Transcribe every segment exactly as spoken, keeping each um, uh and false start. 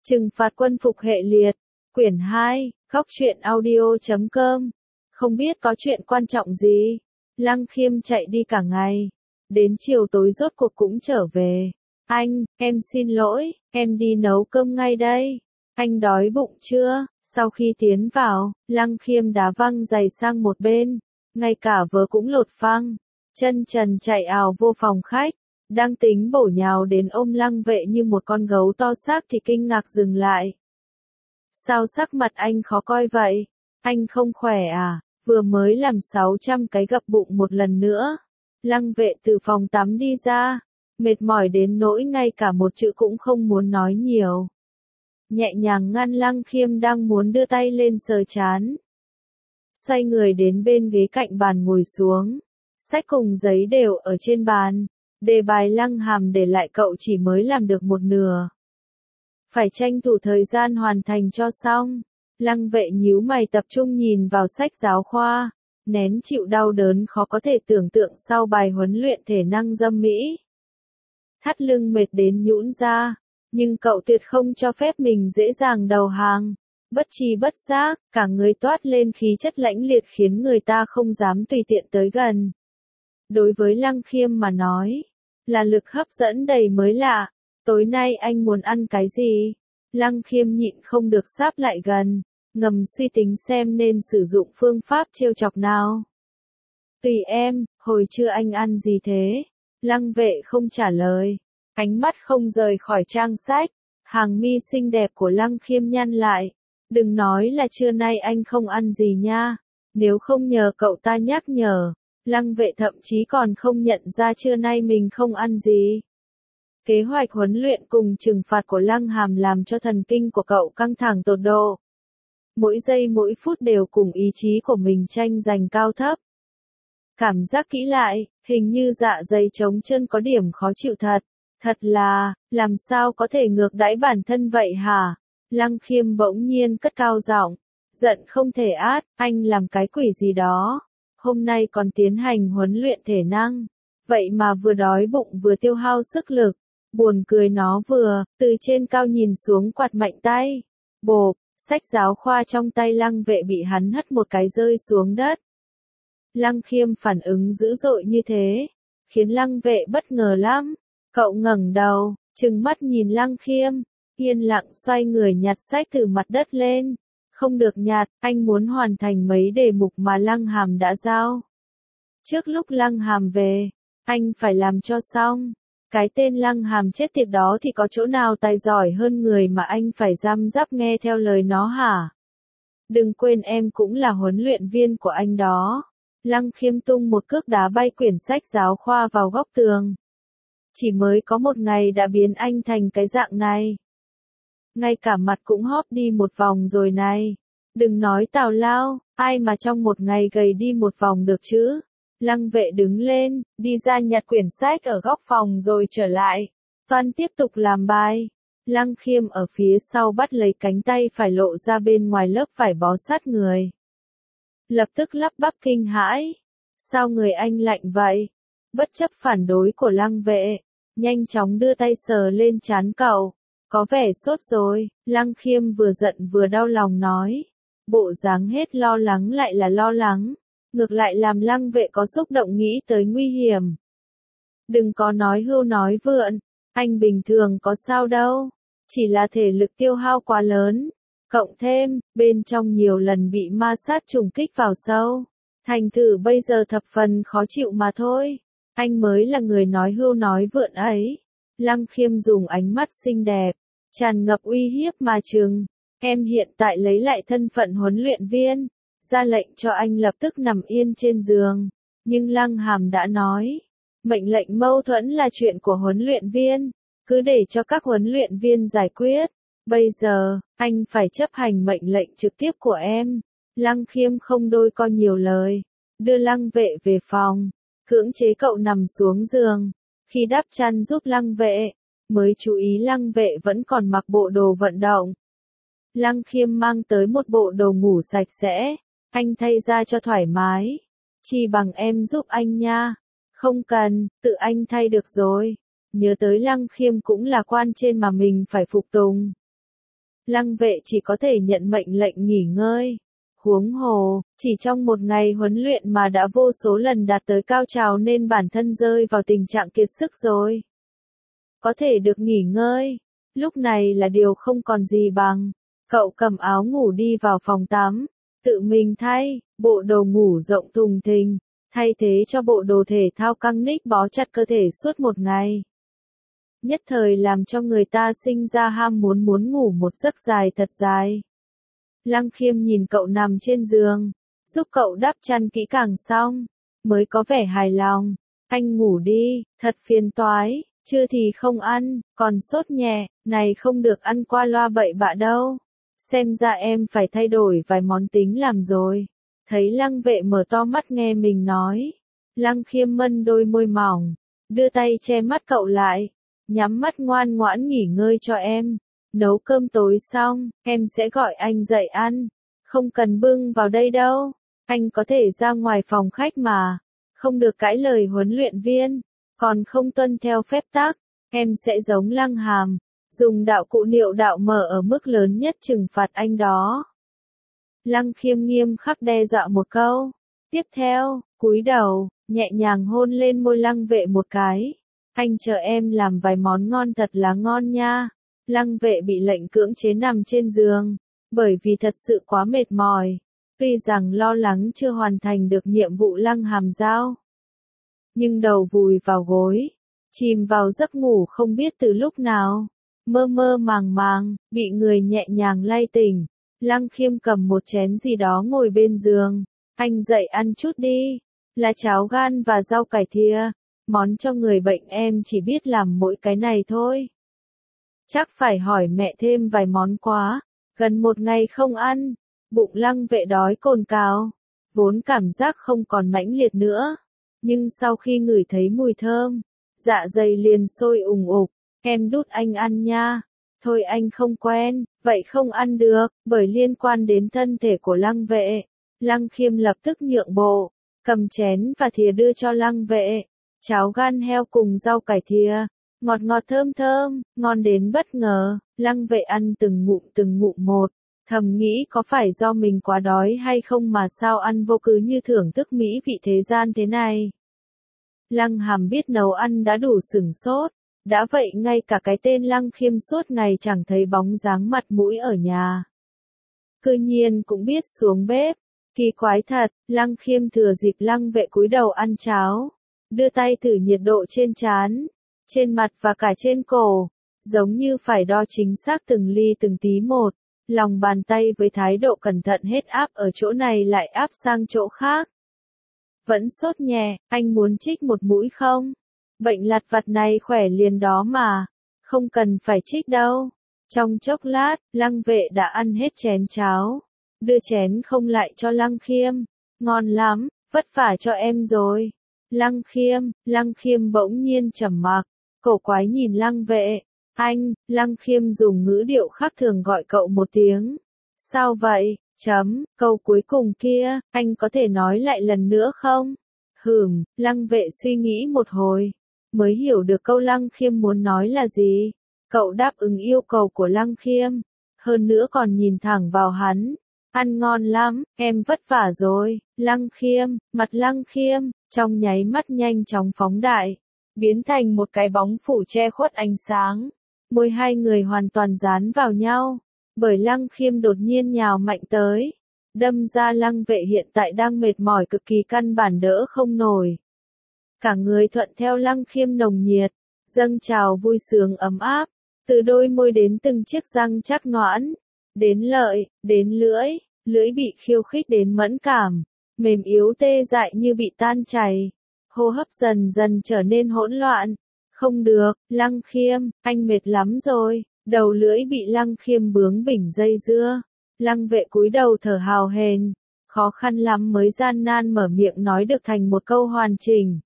Trừng phạt quân phục hệ liệt, quyển hai, góc truyện audio chấm com. Không biết có chuyện quan trọng gì, Lăng Khiêm chạy đi cả ngày, đến chiều tối rốt cuộc cũng trở về. Anh, em xin lỗi, em đi nấu cơm ngay đây. Anh đói bụng chưa? Sau khi tiến vào, Lăng Khiêm đá văng giày sang một bên, ngay cả vớ cũng lột phăng, chân trần chạy ào vô phòng khách. Đang tính bổ nhào đến ôm Lăng Vệ như một con gấu to xác thì kinh ngạc dừng lại. Sao sắc mặt anh khó coi vậy? Anh không khỏe à? Vừa mới làm sáu trăm cái gập bụng một lần nữa. Lăng Vệ từ phòng tắm đi ra, mệt mỏi đến nỗi ngay cả một chữ cũng không muốn nói nhiều. Nhẹ nhàng ngăn Lăng Khiêm đang muốn đưa tay lên sờ trán. Xoay người đến bên ghế cạnh bàn ngồi xuống. Sách cùng giấy đều ở trên bàn. Đề bài Lăng Hàm để lại cậu chỉ mới làm được một nửa. Phải tranh thủ thời gian hoàn thành cho xong. Lăng Vệ nhíu mày tập trung nhìn vào sách giáo khoa, nén chịu đau đớn khó có thể tưởng tượng sau bài huấn luyện thể năng dâm mỹ. Thắt lưng mệt đến nhũn ra, nhưng cậu tuyệt không cho phép mình dễ dàng đầu hàng. Bất tri bất giác, cả người toát lên khí chất lãnh liệt khiến người ta không dám tùy tiện tới gần. Đối với Lăng Khiêm mà nói, là lực hấp dẫn đầy mới lạ. Tối nay anh muốn ăn cái gì? Lăng Khiêm nhịn không được sáp lại gần, ngầm suy tính xem nên sử dụng phương pháp trêu chọc nào. Tùy em, hồi trưa anh ăn gì thế? Lăng Vệ không trả lời, ánh mắt không rời khỏi trang sách, hàng mi xinh đẹp của Lăng Khiêm nhăn lại. Đừng nói là trưa nay anh không ăn gì nha, nếu không nhờ cậu ta nhắc nhở. Lăng Vệ thậm chí còn không nhận ra trưa nay mình không ăn gì. Kế hoạch huấn luyện cùng trừng phạt của Lăng Hàm làm cho thần kinh của cậu căng thẳng tột độ. Mỗi giây mỗi phút đều cùng ý chí của mình tranh giành cao thấp. Cảm giác kỹ lại, hình như dạ dày trống chân có điểm khó chịu thật. Thật là, làm sao có thể ngược đãi bản thân vậy hả? Lăng Khiêm bỗng nhiên cất cao giọng, giận không thể át, anh làm cái quỷ gì đó. Hôm nay còn tiến hành huấn luyện thể năng, vậy mà vừa đói bụng vừa tiêu hao sức lực. Buồn cười nó vừa, từ trên cao nhìn xuống quạt mạnh tay. Bộp, sách giáo khoa trong tay Lăng Vệ bị hắn hất một cái rơi xuống đất. Lăng Khiêm phản ứng dữ dội như thế, khiến Lăng Vệ bất ngờ lắm. Cậu ngẩng đầu, trừng mắt nhìn Lăng Khiêm, yên lặng xoay người nhặt sách từ mặt đất lên. Không được nhặt, anh muốn hoàn thành mấy đề mục mà Lăng Hàm đã giao. Trước lúc Lăng Hàm về, anh phải làm cho xong. Cái tên Lăng Hàm chết tiệt đó thì có chỗ nào tài giỏi hơn người mà anh phải răm rắp nghe theo lời nó hả? Đừng quên em cũng là huấn luyện viên của anh đó. Lăng Khiêm tung một cước đá bay quyển sách giáo khoa vào góc tường. Chỉ mới có một ngày đã biến anh thành cái dạng này. Ngay cả mặt cũng hóp đi một vòng rồi này. Đừng nói tào lao, ai mà trong một ngày gầy đi một vòng được chứ? Lăng Vệ đứng lên, đi ra nhặt quyển sách ở góc phòng rồi trở lại. Toan tiếp tục làm bài. Lăng Khiêm ở phía sau bắt lấy cánh tay phải lộ ra bên ngoài lớp vải bó sát người. Lập tức lắp bắp kinh hãi. Sao người anh lạnh vậy? Bất chấp phản đối của Lăng Vệ, nhanh chóng đưa tay sờ lên trán cậu. Có vẻ sốt rồi, Lăng Khiêm vừa giận vừa đau lòng nói. Bộ dáng hết lo lắng lại là lo lắng. Ngược lại làm Lăng Vệ có xúc động nghĩ tới nguy hiểm. Đừng có nói hưu nói vượn, anh bình thường có sao đâu, chỉ là thể lực tiêu hao quá lớn, cộng thêm, bên trong nhiều lần bị ma sát trùng kích vào sâu, thành thử bây giờ thập phần khó chịu mà thôi, anh mới là người nói hưu nói vượn ấy. Lăng Khiêm dùng ánh mắt xinh đẹp, tràn ngập uy hiếp mà trừng, em hiện tại lấy lại thân phận huấn luyện viên. Ra lệnh cho anh lập tức nằm yên trên giường, nhưng Lăng Hàm đã nói, mệnh lệnh mâu thuẫn là chuyện của huấn luyện viên, cứ để cho các huấn luyện viên giải quyết, bây giờ, anh phải chấp hành mệnh lệnh trực tiếp của em. Lăng Khiêm không đôi co nhiều lời, đưa Lăng Vệ về phòng, cưỡng chế cậu nằm xuống giường, khi đắp chăn giúp Lăng Vệ, mới chú ý Lăng Vệ vẫn còn mặc bộ đồ vận động. Lăng Khiêm mang tới một bộ đồ ngủ sạch sẽ. Anh thay ra cho thoải mái. Chi bằng em giúp anh nha. Không cần, tự anh thay được rồi. Nhớ tới Lăng Khiêm cũng là quan trên mà mình phải phục tùng. Lăng vệ chỉ có thể nhận mệnh lệnh nghỉ ngơi. Huống hồ, chỉ trong một ngày huấn luyện mà đã vô số lần đạt tới cao trào nên bản thân rơi vào tình trạng kiệt sức rồi. Có thể được nghỉ ngơi, lúc này là điều không còn gì bằng. Cậu cầm áo ngủ đi vào phòng tắm, tự mình thay, bộ đồ ngủ rộng thùng thình, thay thế cho bộ đồ thể thao căng ních bó chặt cơ thể suốt một ngày. Nhất thời làm cho người ta sinh ra ham muốn muốn ngủ một giấc dài thật dài. Lăng Khiêm nhìn cậu nằm trên giường, giúp cậu đắp chăn kỹ càng xong, mới có vẻ hài lòng. Anh ngủ đi, thật phiền toái, trưa thì không ăn, còn sốt nhẹ, này không được ăn qua loa bậy bạ đâu. Xem ra em phải thay đổi vài món tính làm rồi. Thấy Lăng Vệ mở to mắt nghe mình nói. Lăng Khiêm mân đôi môi mỏng, đưa tay che mắt cậu lại. Nhắm mắt ngoan ngoãn nghỉ ngơi cho em. Nấu cơm tối xong, em sẽ gọi anh dậy ăn. Không cần bưng vào đây đâu. Anh có thể ra ngoài phòng khách mà. Không được cãi lời huấn luyện viên. Còn không tuân theo phép tắc, em sẽ giống Lăng Hàm. Dùng đạo cụ niệu đạo mở ở mức lớn nhất trừng phạt anh đó. Lăng Khiêm nghiêm khắc đe dọa một câu. Tiếp theo, cúi đầu, nhẹ nhàng hôn lên môi Lăng Vệ một cái. Anh chờ em làm vài món ngon thật là ngon nha. Lăng Vệ bị lệnh cưỡng chế nằm trên giường, bởi vì thật sự quá mệt mỏi. Tuy rằng lo lắng chưa hoàn thành được nhiệm vụ Lăng Hàm giao, nhưng đầu vùi vào gối, chìm vào giấc ngủ không biết từ lúc nào. Mơ mơ màng màng, bị người nhẹ nhàng lay tỉnh. Lăng Khiêm cầm một chén gì đó ngồi bên giường. Anh dậy ăn chút đi. Là cháo gan và rau cải thìa. Món cho người bệnh em chỉ biết làm mỗi cái này thôi. Chắc phải hỏi mẹ thêm vài món quá. Gần một ngày không ăn. Bụng Lăng Vệ đói cồn cào. Vốn cảm giác không còn mãnh liệt nữa. Nhưng sau khi ngửi thấy mùi thơm, dạ dày liền sôi ùng ục. Em đút anh ăn nha. Thôi anh không quen, vậy không ăn được, bởi liên quan đến thân thể của Lăng Vệ. Lăng Khiêm lập tức nhượng bộ, cầm chén và thìa đưa cho Lăng Vệ. Cháo gan heo cùng rau cải thìa, ngọt ngọt thơm thơm, ngon đến bất ngờ. Lăng Vệ ăn từng ngụm từng ngụm một, thầm nghĩ có phải do mình quá đói hay không mà sao ăn vô cứ như thưởng thức mỹ vị thế gian thế này. Lăng Hàm biết nấu ăn đã đủ sửng sốt. Đã vậy ngay cả cái tên Lăng Khiêm suốt ngày chẳng thấy bóng dáng mặt mũi ở nhà. Cư nhiên cũng biết xuống bếp. Kỳ quái thật, Lăng Khiêm thừa dịp Lăng Vệ cúi đầu ăn cháo. Đưa tay thử nhiệt độ trên trán, trên mặt và cả trên cổ. Giống như phải đo chính xác từng ly từng tí một. Lòng bàn tay với thái độ cẩn thận hết áp ở chỗ này lại áp sang chỗ khác. Vẫn sốt nhẹ, anh muốn trích một mũi không? Bệnh lặt vặt này khỏe liền đó mà, không cần phải trích đâu. Trong chốc lát, Lăng Vệ đã ăn hết chén cháo, đưa chén không lại cho Lăng Khiêm. Ngon lắm, vất vả cho em rồi. Lăng Khiêm, Lăng Khiêm bỗng nhiên trầm mặc, cổ quái nhìn Lăng Vệ. Anh, Lăng Khiêm dùng ngữ điệu khác thường gọi cậu một tiếng. Sao vậy? Chấm, câu cuối cùng kia, anh có thể nói lại lần nữa không? Hừm, Lăng Vệ suy nghĩ một hồi, mới hiểu được câu Lăng Khiêm muốn nói là gì. Cậu đáp ứng yêu cầu của Lăng Khiêm, hơn nữa còn nhìn thẳng vào hắn. Ăn ngon lắm, em vất vả rồi. Lăng Khiêm, mặt Lăng Khiêm, trong nháy mắt nhanh chóng phóng đại, biến thành một cái bóng phủ che khuất ánh sáng. Môi hai người hoàn toàn dán vào nhau, bởi Lăng Khiêm đột nhiên nhào mạnh tới. Đâm ra Lăng Vệ hiện tại đang mệt mỏi cực kỳ căn bản đỡ không nổi. Cả người thuận theo Lăng Khiêm nồng nhiệt, dâng trào vui sướng ấm áp, từ đôi môi đến từng chiếc răng chắc nõn, đến lợi, đến lưỡi, lưỡi bị khiêu khích đến mẫn cảm, mềm yếu tê dại như bị tan chảy, hô hấp dần dần trở nên hỗn loạn. Không được, Lăng Khiêm, anh mệt lắm rồi, đầu lưỡi bị Lăng Khiêm bướng bỉnh dây dưa. Lăng Vệ cúi đầu thở hào hển, khó khăn lắm mới gian nan mở miệng nói được thành một câu hoàn chỉnh.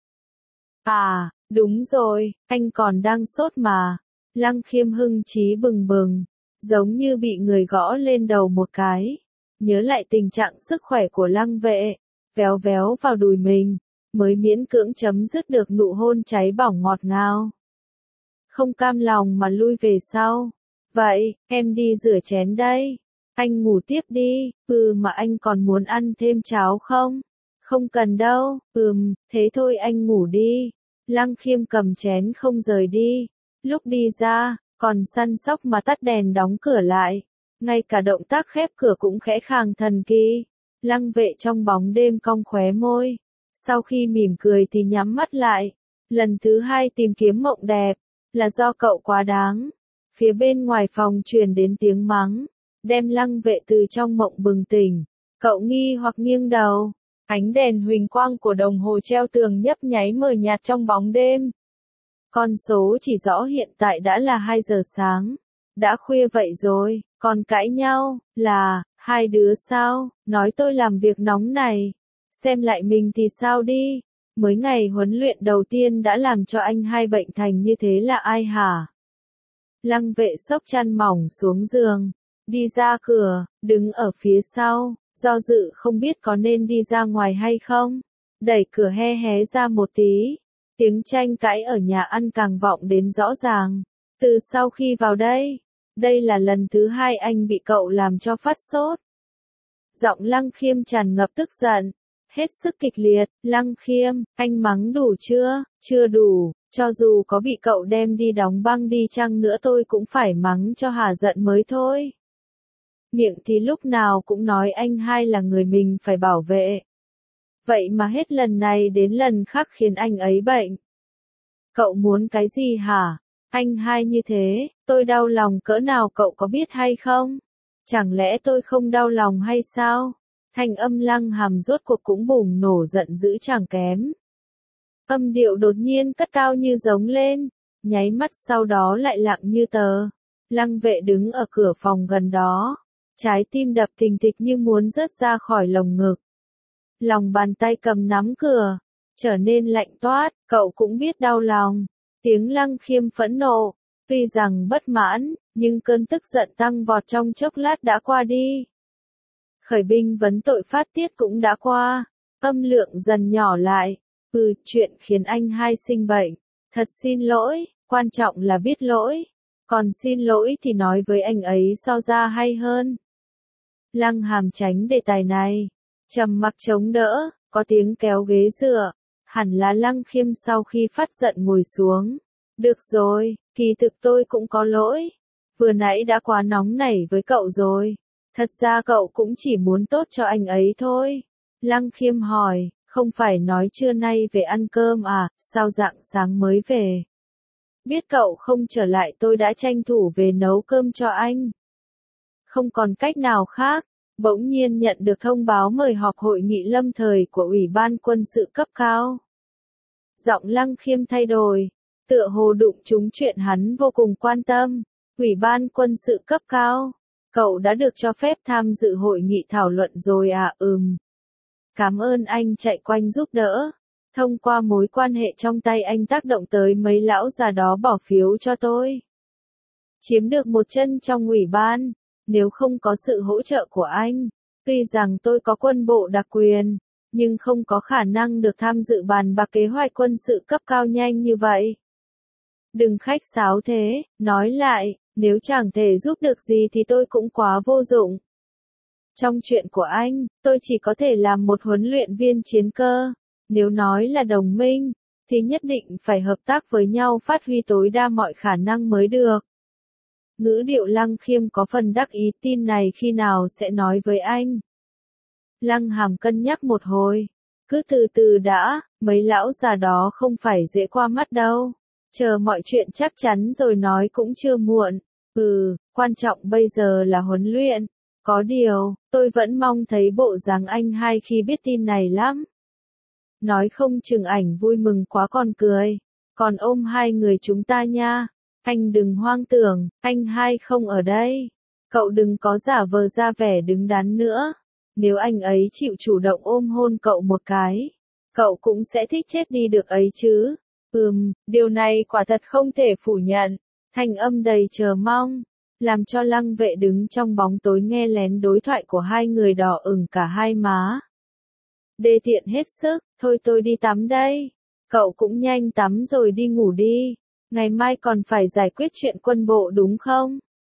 À, đúng rồi, anh còn đang sốt mà. Lăng Khiêm hưng trí bừng bừng, giống như bị người gõ lên đầu một cái. Nhớ lại tình trạng sức khỏe của Lăng Vệ, véo véo vào đùi mình, mới miễn cưỡng chấm dứt được nụ hôn cháy bỏng ngọt ngào. Không cam lòng mà lui về sau, Vậy, em đi rửa chén đây. Anh ngủ tiếp đi. Ừ mà anh còn muốn ăn thêm cháo không? Không cần đâu. Ừm, thế thôi anh ngủ đi. Lăng Khiêm cầm chén không rời đi. Lúc đi ra, còn săn sóc mà tắt đèn đóng cửa lại. Ngay cả động tác khép cửa cũng khẽ khàng thần kỳ. Lăng Vệ trong bóng đêm cong khóe môi. Sau khi mỉm cười thì nhắm mắt lại. Lần thứ hai tìm kiếm mộng đẹp. Là do cậu quá đáng. Phía bên ngoài phòng truyền đến tiếng mắng. Đem Lăng Vệ từ trong mộng bừng tỉnh. Cậu nghi hoặc nghiêng đầu. Ánh đèn huỳnh quang của đồng hồ treo tường nhấp nháy mờ nhạt trong bóng đêm. Con số chỉ rõ hiện tại đã là hai giờ sáng. Đã khuya vậy rồi, còn cãi nhau, là, hai đứa sao, nói tôi làm việc nóng này. Xem lại mình thì sao đi. Mới ngày huấn luyện đầu tiên đã làm cho anh hai bệnh thành như thế là ai hả? Lăng Vệ xốc chăn mỏng xuống giường. Đi ra cửa, đứng ở phía sau. Do dự không biết có nên đi ra ngoài hay không. Đẩy cửa he hé ra một tí. Tiếng tranh cãi ở nhà ăn càng vọng đến rõ ràng. Từ sau khi vào đây, đây là lần thứ hai anh bị cậu làm cho phát sốt. Giọng Lăng Khiêm tràn ngập tức giận. Hết sức kịch liệt. Lăng Khiêm, anh mắng đủ chưa? Chưa đủ. Cho dù có bị cậu đem đi đóng băng đi chăng nữa tôi cũng phải mắng cho hả giận mới thôi. Miệng thì lúc nào cũng nói anh hai là người mình phải bảo vệ. Vậy mà hết lần này đến lần khác khiến anh ấy bệnh. Cậu muốn cái gì hả? Anh hai như thế, tôi đau lòng cỡ nào cậu có biết hay không? Chẳng lẽ tôi không đau lòng hay sao? Thanh âm Lăng Hàm rốt cuộc cũng bùng nổ giận dữ chẳng kém. Âm điệu đột nhiên cất cao như giống lên, nháy mắt sau đó lại lặng như tờ. Lăng Vệ đứng ở cửa phòng gần đó. Trái tim đập thình thịch như muốn rớt ra khỏi lồng ngực. Lòng bàn tay cầm nắm cửa, trở nên lạnh toát, cậu cũng biết đau lòng. Tiếng Lăng Khiêm phẫn nộ, tuy rằng bất mãn, nhưng cơn tức giận tăng vọt trong chốc lát đã qua đi. Khởi binh vấn tội phát tiết cũng đã qua, âm lượng dần nhỏ lại. Ừ, chuyện khiến anh hai sinh bệnh. Thật xin lỗi, quan trọng là biết lỗi. Còn xin lỗi thì nói với anh ấy so ra hay hơn. Lăng Hàm tránh đề tài này. Trầm mặc chống đỡ, có tiếng kéo ghế dựa. Hẳn là Lăng Khiêm sau khi phát giận ngồi xuống. Được rồi, kỳ thực tôi cũng có lỗi. Vừa nãy đã quá nóng nảy với cậu rồi. Thật ra cậu cũng chỉ muốn tốt cho anh ấy thôi. Lăng Khiêm hỏi, không phải nói trưa nay về ăn cơm à, sao rạng sáng mới về? Biết cậu không trở lại tôi đã tranh thủ về nấu cơm cho anh. Không còn cách nào khác, bỗng nhiên nhận được thông báo mời họp hội nghị lâm thời của Ủy ban quân sự cấp cao. Giọng Lăng Khiêm thay đổi, tựa hồ đụng trúng chuyện hắn vô cùng quan tâm. Ủy ban quân sự cấp cao, cậu đã được cho phép tham dự hội nghị thảo luận rồi à? Ừm. Cảm ơn anh chạy quanh giúp đỡ. Thông qua mối quan hệ trong tay anh tác động tới mấy lão già đó bỏ phiếu cho tôi. Chiếm được một chân trong ủy ban. Nếu không có sự hỗ trợ của anh, tuy rằng tôi có quân bộ đặc quyền, nhưng không có khả năng được tham dự bàn bạc kế hoạch quân sự cấp cao nhanh như vậy. Đừng khách sáo thế, nói lại, nếu chẳng thể giúp được gì thì tôi cũng quá vô dụng. Trong chuyện của anh, tôi chỉ có thể làm một huấn luyện viên chiến cơ. Nếu nói là đồng minh, thì nhất định phải hợp tác với nhau phát huy tối đa mọi khả năng mới được. Ngữ điệu Lăng Khiêm có phần đắc ý, tin này khi nào sẽ nói với anh. Lăng Hàm cân nhắc một hồi. Cứ từ từ đã, mấy lão già đó không phải dễ qua mắt đâu. Chờ mọi chuyện chắc chắn rồi nói cũng chưa muộn. Ừ, quan trọng bây giờ là huấn luyện. Có điều, tôi vẫn mong thấy bộ dáng anh hai khi biết tin này lắm. Nói không chừng ảnh vui mừng quá còn cười. Còn ôm hai người chúng ta nha. Anh đừng hoang tưởng, anh hai không ở đây. Cậu đừng có giả vờ ra vẻ đứng đắn nữa. Nếu anh ấy chịu chủ động ôm hôn cậu một cái, cậu cũng sẽ thích chết đi được ấy chứ. Ừm, điều này quả thật không thể phủ nhận. Thanh âm đầy chờ mong, làm cho Lăng Vệ đứng trong bóng tối nghe lén đối thoại của hai người đỏ ửng cả hai má. Đê tiện hết sức, thôi tôi đi tắm đây. Cậu cũng nhanh tắm rồi đi ngủ đi. Ngày mai còn phải giải quyết chuyện quân bộ đúng không?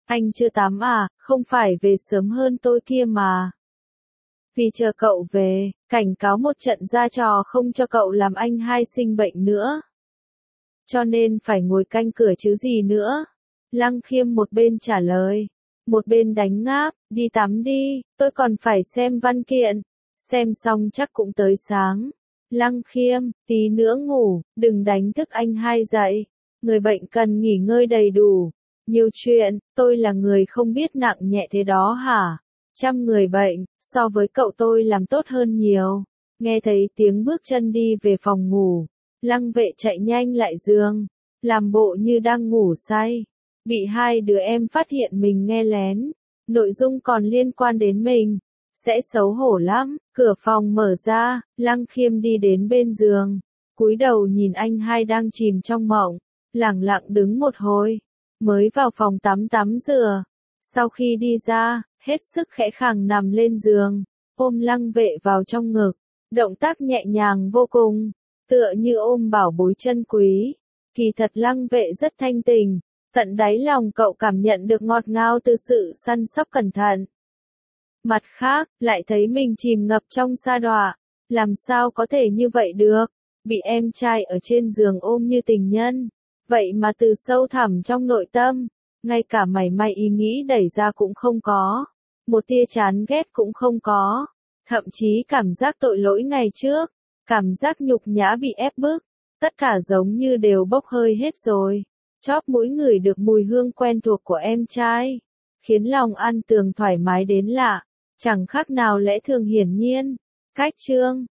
Anh chưa tắm à, không phải về sớm hơn tôi kia mà. Vì chờ cậu về, cảnh cáo một trận ra trò không cho cậu làm anh hai sinh bệnh nữa. Cho nên phải ngồi canh cửa chứ gì nữa. Lăng Khiêm một bên trả lời, một bên đánh ngáp, đi tắm đi, tôi còn phải xem văn kiện. Xem xong chắc cũng tới sáng. Lăng Khiêm, tí nữa ngủ, đừng đánh thức anh hai dậy. Người bệnh cần nghỉ ngơi đầy đủ. Nhiều chuyện, tôi là người không biết nặng nhẹ thế đó hả? Trăm người bệnh, so với cậu tôi làm tốt hơn nhiều. Nghe thấy tiếng bước chân đi về phòng ngủ. Lăng Vệ chạy nhanh lại giường, làm bộ như đang ngủ say. Bị hai đứa em phát hiện mình nghe lén. Nội dung còn liên quan đến mình. Sẽ xấu hổ lắm. Cửa phòng mở ra, Lăng Khiêm đi đến bên giường. Cúi đầu nhìn anh hai đang chìm trong mộng. Lẳng lặng đứng một hồi. Mới vào phòng tắm tắm rửa. Sau khi đi ra, hết sức khẽ khàng nằm lên giường. Ôm Lăng Vệ vào trong ngực. Động tác nhẹ nhàng vô cùng. Tựa như ôm bảo bối chân quý. Kỳ thật Lăng Vệ rất thanh tình. Tận đáy lòng cậu cảm nhận được ngọt ngào từ sự săn sóc cẩn thận. Mặt khác, lại thấy mình chìm ngập trong sa đọa. Làm sao có thể như vậy được? Bị em trai ở trên giường ôm như tình nhân. Vậy mà từ sâu thẳm trong nội tâm, ngay cả mảy may ý nghĩ đẩy ra cũng không có. Một tia chán ghét cũng không có. Thậm chí cảm giác tội lỗi ngày trước. Cảm giác nhục nhã bị ép bức. Tất cả giống như đều bốc hơi hết rồi. Chóp mũi ngửi được mùi hương quen thuộc của em trai. Khiến lòng ăn tường thoải mái đến lạ. Chẳng khác nào lẽ thường hiển nhiên. Cách chương